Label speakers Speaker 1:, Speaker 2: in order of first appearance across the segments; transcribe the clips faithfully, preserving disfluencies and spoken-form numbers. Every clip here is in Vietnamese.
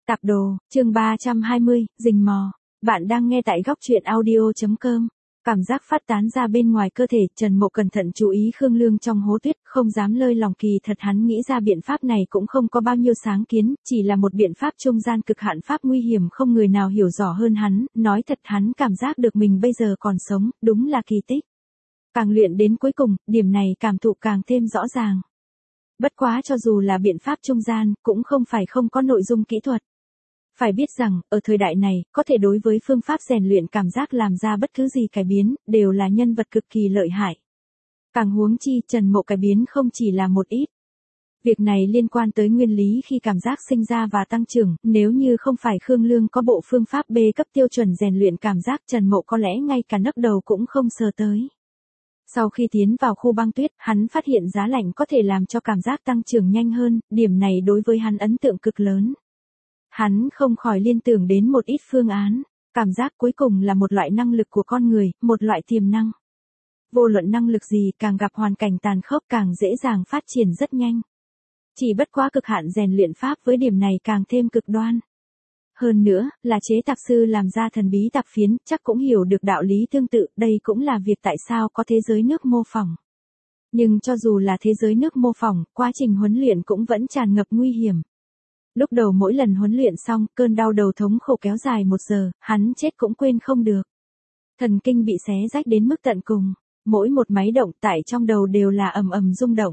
Speaker 1: Tạp đồ, chương ba trăm hai mươi, rình mò. Bạn đang nghe tại góc truyện audio.com. Cảm giác phát tán ra bên ngoài cơ thể, Trần Mộ cẩn thận chú ý Khương Lương trong hố tuyết, không dám lơi lòng, kỳ thật hắn nghĩ ra biện pháp này cũng không có bao nhiêu sáng kiến, chỉ là một biện pháp trung gian cực hạn, pháp nguy hiểm không người nào hiểu rõ hơn hắn, nói thật hắn cảm giác được mình bây giờ còn sống, đúng là kỳ tích. Càng luyện đến cuối cùng, điểm này cảm thụ càng thêm rõ ràng. Bất quá cho dù là biện pháp trung gian, cũng không phải không có nội dung kỹ thuật. Phải biết rằng, ở thời đại này, có thể đối với phương pháp rèn luyện cảm giác làm ra bất cứ gì cải biến, đều là nhân vật cực kỳ lợi hại. Càng huống chi, Trần Mộ cải biến không chỉ là một ít. Việc này liên quan tới nguyên lý khi cảm giác sinh ra và tăng trưởng, nếu như không phải Khương Lương có bộ phương pháp B cấp tiêu chuẩn rèn luyện cảm giác, Trần Mộ có lẽ ngay cả nấc đầu cũng không sờ tới. Sau khi tiến vào khu băng tuyết, hắn phát hiện giá lạnh có thể làm cho cảm giác tăng trưởng nhanh hơn, điểm này đối với hắn ấn tượng cực lớn. Hắn không khỏi liên tưởng đến một ít phương án, cảm giác cuối cùng là một loại năng lực của con người, một loại tiềm năng. Vô luận năng lực gì, càng gặp hoàn cảnh tàn khốc càng dễ dàng phát triển rất nhanh. Chỉ bất quá cực hạn rèn luyện pháp với điểm này càng thêm cực đoan. Hơn nữa, là chế tạc sư làm ra thần bí tạc phiến, chắc cũng hiểu được đạo lý tương tự, đây cũng là việc tại sao có thế giới nước mô phỏng. Nhưng cho dù là thế giới nước mô phỏng, quá trình huấn luyện cũng vẫn tràn ngập nguy hiểm. Lúc đầu mỗi lần huấn luyện xong, cơn đau đầu thống khổ kéo dài một giờ, hắn chết cũng quên không được. Thần kinh bị xé rách đến mức tận cùng, mỗi một máy động tại trong đầu đều là ầm ầm rung động.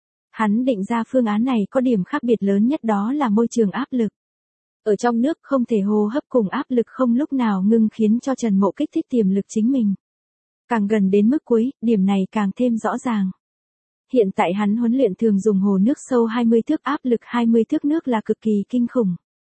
Speaker 1: Hắn định ra phương án này có điểm khác biệt lớn nhất, đó là môi trường áp lực. Ở trong nước không thể hô hấp cùng áp lực không lúc nào ngưng, khiến cho Trần Mộ kích thích tiềm lực chính mình. Càng gần đến mức cuối, điểm này càng thêm rõ ràng. Hiện tại hắn huấn luyện thường dùng hồ nước sâu hai mươi thước, áp lực hai mươi thước nước là cực kỳ kinh khủng.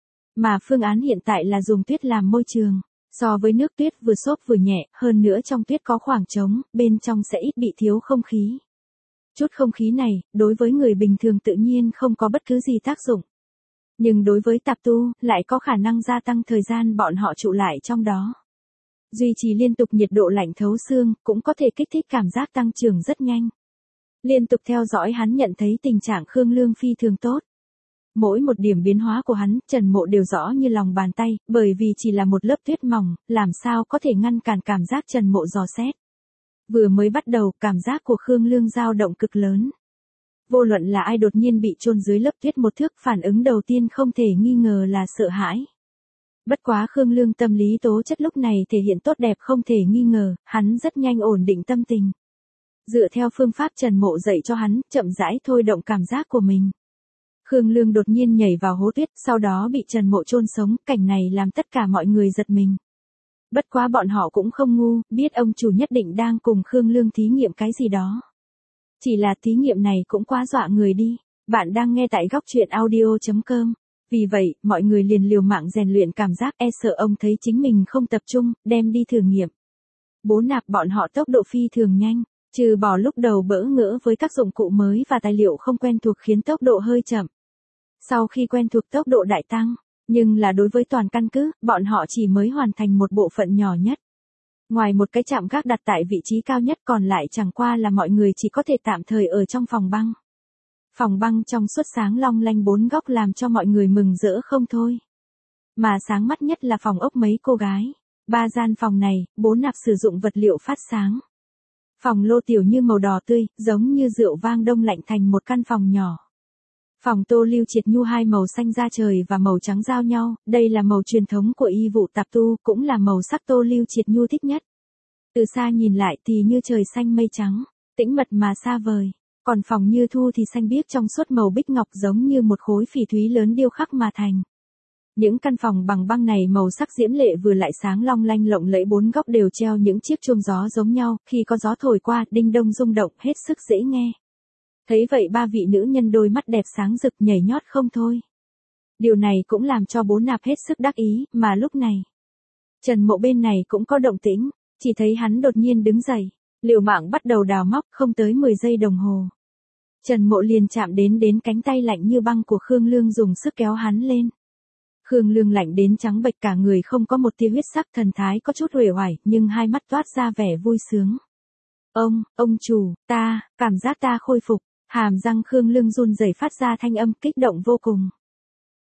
Speaker 1: Mà phương án hiện tại là dùng tuyết làm môi trường. So với nước tuyết vừa xốp vừa nhẹ, hơn nữa trong tuyết có khoảng trống, bên trong sẽ ít bị thiếu không khí. Chút không khí này, đối với người bình thường tự nhiên không có bất cứ gì tác dụng. Nhưng đối với tạp tu, lại có khả năng gia tăng thời gian bọn họ trụ lại trong đó. Duy trì liên tục nhiệt độ lạnh thấu xương, cũng có thể kích thích cảm giác tăng trưởng rất nhanh. Liên tục theo dõi hắn nhận thấy tình trạng Khương Lương phi thường tốt. Mỗi một điểm biến hóa của hắn, Trần Mộ đều rõ như lòng bàn tay, bởi vì chỉ là một lớp tuyết mỏng, làm sao có thể ngăn cản cảm giác Trần Mộ dò xét. Vừa mới bắt đầu, cảm giác của Khương Lương dao động cực lớn. Vô luận là ai đột nhiên bị chôn dưới lớp tuyết một thước, phản ứng đầu tiên không thể nghi ngờ là sợ hãi. Bất quá Khương Lương tâm lý tố chất lúc này thể hiện tốt đẹp không thể nghi ngờ, hắn rất nhanh ổn định tâm tình. Dựa theo phương pháp Trần Mộ dạy cho hắn, chậm rãi thôi động cảm giác của mình. Khương Lương đột nhiên nhảy vào hố tuyết, sau đó bị Trần Mộ chôn sống, cảnh này làm tất cả mọi người giật mình. Bất quá bọn họ cũng không ngu, biết ông chủ nhất định đang cùng Khương Lương thí nghiệm cái gì đó. Chỉ là thí nghiệm này cũng quá dọa người đi. Bạn đang nghe tại góc truyện audio.com. Vì vậy, mọi người liền liều mạng rèn luyện cảm giác, e sợ ông thấy chính mình không tập trung, đem đi thử nghiệm. Bố nạp bọn họ tốc độ phi thường nhanh. Trừ bỏ lúc đầu bỡ ngỡ với các dụng cụ mới và tài liệu không quen thuộc khiến tốc độ hơi chậm. Sau khi quen thuộc tốc độ đại tăng, nhưng là đối với toàn căn cứ, bọn họ chỉ mới hoàn thành một bộ phận nhỏ nhất. Ngoài một cái trạm gác đặt tại vị trí cao nhất, còn lại chẳng qua là mọi người chỉ có thể tạm thời ở trong phòng băng. Phòng băng trong suốt sáng long lanh bốn góc làm cho mọi người mừng rỡ không thôi. Mà sáng mắt nhất là phòng ốc mấy cô gái. Ba gian phòng này, bố nạp sử dụng vật liệu phát sáng. Phòng lô tiểu như màu đỏ tươi, giống như rượu vang đông lạnh thành một căn phòng nhỏ. Phòng tô lưu triệt nhu hai màu xanh da trời và màu trắng giao nhau, đây là màu truyền thống của y vụ tạp tu, cũng là màu sắc tô lưu triệt nhu thích nhất. Từ xa nhìn lại thì như trời xanh mây trắng, tĩnh mật mà xa vời. Còn phòng như thu thì xanh biếc trong suốt màu bích ngọc, giống như một khối phỉ thúy lớn điêu khắc mà thành. Những căn phòng bằng băng này màu sắc diễm lệ vừa lại sáng long lanh lộng lẫy, bốn góc đều treo những chiếc chuông gió giống nhau, khi có gió thổi qua, đinh đông rung động, hết sức dễ nghe. Thấy vậy ba vị nữ nhân đôi mắt đẹp sáng rực nhảy nhót không thôi. Điều này cũng làm cho bố nạp hết sức đắc ý, mà lúc này, Trần Mộ bên này cũng có động tĩnh, chỉ thấy hắn đột nhiên đứng dậy, liều mạng bắt đầu đào móc, không tới mười giây đồng hồ. Trần Mộ liền chạm đến đến cánh tay lạnh như băng của Khương Lương, dùng sức kéo hắn lên. Khương Lương lạnh đến trắng bệch cả người, không có một tia huyết sắc, thần thái có chút uể oải, nhưng hai mắt toát ra vẻ vui sướng. Ông, ông chủ, ta, cảm giác ta khôi phục, hàm răng Khương Lương run rẩy phát ra thanh âm kích động vô cùng.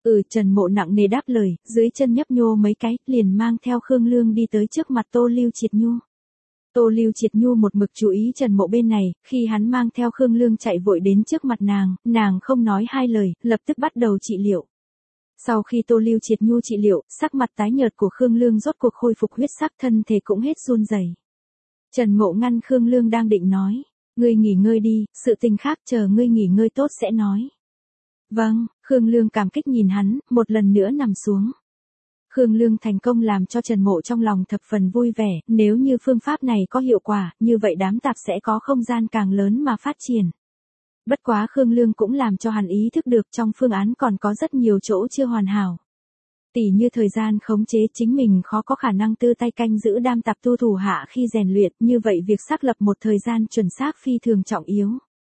Speaker 1: Ừ, Trần Mộ nặng nề đáp lời, dưới chân nhấp nhô mấy cái, liền mang theo Khương Lương đi tới trước mặt Tô Lưu Triệt Nhu. Tô Lưu Triệt Nhu một mực chú ý Trần Mộ bên này, khi hắn mang theo Khương Lương chạy vội đến trước mặt nàng, nàng không nói hai lời, lập tức bắt đầu trị liệu. Sau khi Tô Lưu Triệt Nhu trị liệu, sắc mặt tái nhợt của Khương Lương rốt cuộc khôi phục huyết sắc, thân thể cũng hết run rẩy. Trần Mộ ngăn Khương Lương đang định nói, ngươi nghỉ ngơi đi, sự tình khác chờ ngươi nghỉ ngơi tốt sẽ nói. Vâng, Khương Lương cảm kích nhìn hắn, một lần nữa nằm xuống. Khương Lương thành công làm cho Trần Mộ trong lòng thập phần vui vẻ, nếu như phương pháp này có hiệu quả, như vậy đám tạp sẽ có không gian càng lớn mà phát triển. Bất quá Khương Lương cũng làm cho hắn ý thức được trong phương án còn có rất nhiều chỗ chưa hoàn hảo. Tỉ như thời gian khống chế chính mình khó có khả năng tư tay canh giữ đam tạp tu thủ hạ khi rèn luyện, như vậy việc xác lập một thời gian chuẩn xác phi thường trọng yếu.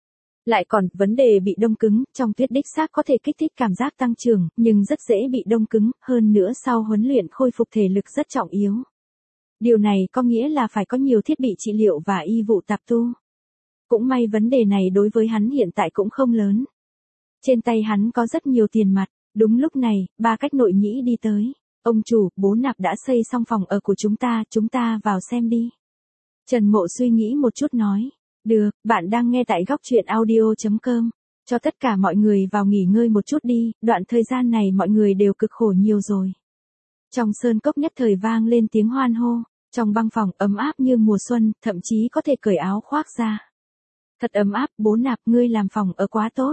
Speaker 1: Lại còn, vấn đề bị đông cứng, trong tuyết đích xác có thể kích thích cảm giác tăng trưởng, nhưng rất dễ bị đông cứng, hơn nữa sau huấn luyện khôi phục thể lực rất trọng yếu. Điều này có nghĩa là phải có nhiều thiết bị trị liệu và y vụ tạp tu. Cũng may vấn đề này đối với hắn hiện tại cũng không lớn. Trên tay hắn có rất nhiều tiền mặt, đúng lúc này, ba cách nội nhĩ đi tới. Ông chủ, bố Nạp đã xây xong phòng ở của chúng ta, chúng ta vào xem đi. Trần Mộ suy nghĩ một chút nói. Được, bạn đang nghe tại góc truyện audio chấm com. Cho tất cả mọi người vào nghỉ ngơi một chút đi, đoạn thời gian này mọi người đều cực khổ nhiều rồi. Trong sơn cốc nhất thời vang lên tiếng hoan hô, trong băng phòng ấm áp như mùa xuân, thậm chí có thể cởi áo khoác ra. Thật ấm áp, bố Nạp ngươi làm phòng ở quá tốt.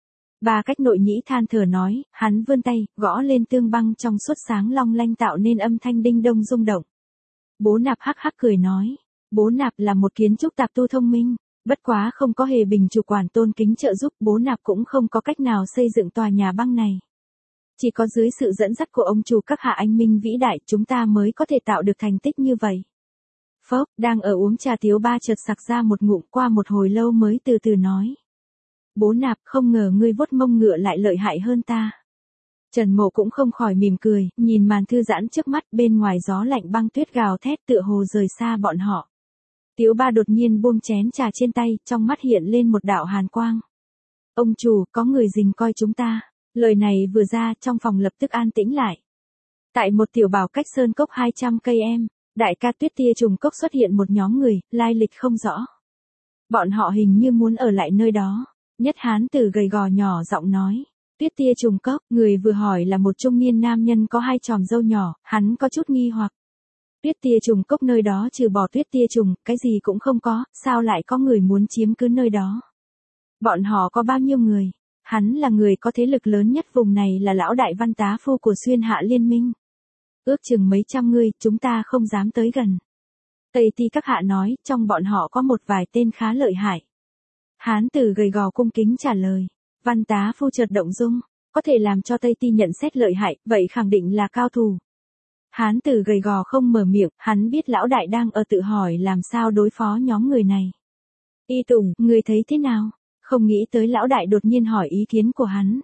Speaker 1: Ba cách nội nhĩ than thở nói, hắn vươn tay, gõ lên tương băng trong suốt sáng long lanh tạo nên âm thanh đinh đông rung động. Bố Nạp hắc hắc cười nói, bố Nạp là một kiến trúc tạp tu thông minh. Bất quá không có hề bình chủ quản tôn kính trợ giúp, bố Nạp cũng không có cách nào xây dựng tòa nhà băng này. Chỉ có dưới sự dẫn dắt của ông chủ các hạ anh minh vĩ đại chúng ta mới có thể tạo được thành tích như vậy. Phốc, đang ở uống trà Tiếu Ba chợt sặc ra một ngụm, qua một hồi lâu mới từ từ nói. Bố Nạp, không ngờ ngươi vuốt mông ngựa lại lợi hại hơn ta. Trần Mộ cũng không khỏi mỉm cười, nhìn màn thư giãn trước mắt, bên ngoài gió lạnh băng tuyết gào thét tựa hồ rời xa bọn họ. Tiếu Ba đột nhiên buông chén trà trên tay, trong mắt hiện lên một đạo hàn quang. Ông chủ, có người rình coi chúng ta. Lời này vừa ra, trong phòng lập tức an tĩnh lại. Tại một tiểu bảo cách sơn cốc hai trăm cây em, đại ca Tuyết Tia Trùng Cốc xuất hiện một nhóm người, lai lịch không rõ. Bọn họ hình như muốn ở lại nơi đó. Nhất hán tử gầy gò nhỏ giọng nói. Tuyết Tia Trùng Cốc, người vừa hỏi là một trung niên nam nhân có hai chòm râu nhỏ, hắn có chút nghi hoặc. Tuyết Tia Trùng Cốc nơi đó trừ bỏ tuyết tia trùng, cái gì cũng không có, sao lại có người muốn chiếm cứ nơi đó? Bọn họ có bao nhiêu người? Hắn là người có thế lực lớn nhất vùng này, là lão đại văn tá phu của Xuyên Hạ Liên Minh. Ước chừng mấy trăm người, chúng ta không dám tới gần. Tây Ti các hạ nói, trong bọn họ có một vài tên khá lợi hại. Hán tử gầy gò cung kính trả lời. Văn tá phu chợt động dung, có thể làm cho Tây Ti nhận xét lợi hại, vậy khẳng định là cao thủ. Hán tử gầy gò không mở miệng, hắn biết lão đại đang ở tự hỏi làm sao đối phó nhóm người này. Y Tùng, người thấy thế nào? Không nghĩ tới lão đại đột nhiên hỏi ý kiến của hắn.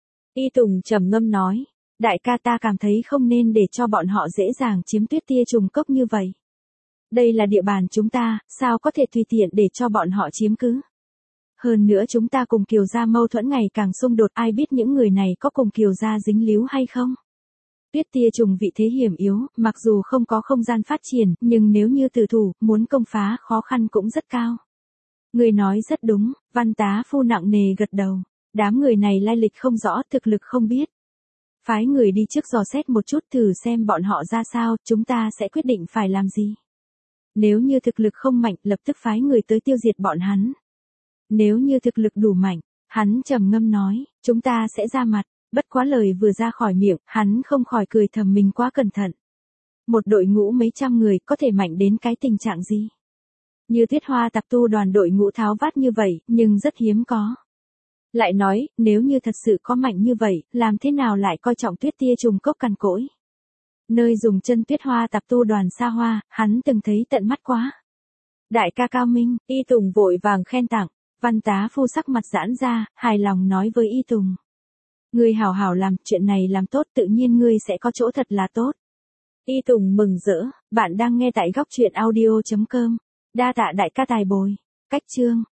Speaker 1: Y Tùng trầm ngâm nói, đại ca ta cảm thấy không nên để cho bọn họ dễ dàng chiếm Tuyết Tia Trùng Cốc như vậy. Đây là địa bàn chúng ta, sao có thể tùy tiện để cho bọn họ chiếm cứ. Hơn nữa chúng ta cùng Kiều gia mâu thuẫn ngày càng xung đột, ai biết những người này có cùng Kiều gia dính líu hay không. Tuyết Tia Trùng vị thế hiểm yếu, mặc dù không có không gian phát triển, nhưng nếu như tử thủ, muốn công phá khó khăn cũng rất cao. Người nói rất đúng, văn tá phu nặng nề gật đầu. Đám người này lai lịch không rõ, thực lực không biết. Phái người đi trước dò xét một chút thử xem bọn họ ra sao, chúng ta sẽ quyết định phải làm gì. Nếu như thực lực không mạnh, lập tức phái người tới tiêu diệt bọn hắn. Nếu như thực lực đủ mạnh, hắn trầm ngâm nói, chúng ta sẽ ra mặt. Bất quá lời vừa ra khỏi miệng, hắn không khỏi cười thầm mình quá cẩn thận. Một đội ngũ mấy trăm người có thể mạnh đến cái tình trạng gì? Như Tuyết Hoa tạp tu đoàn đội ngũ tháo vát như vậy, nhưng rất hiếm có. Lại nói, nếu như thật sự có mạnh như vậy, làm thế nào lại coi trọng Tuyết Tia Trùng Cốc cằn cỗi? Nơi dùng chân Tuyết Hoa tạp tu đoàn xa hoa, hắn từng thấy tận mắt quá. Đại ca cao minh, Y Tùng vội vàng khen tặng, văn tá phu sắc mặt giãn ra, hài lòng nói với Y Tùng. Ngươi hảo hảo làm, chuyện này làm tốt tự nhiên ngươi sẽ có chỗ thật là tốt. Y Tùng mừng rỡ, bạn đang nghe tại góc truyện audio chấm com. Đa tạ đại ca tài bồi. Cách chương.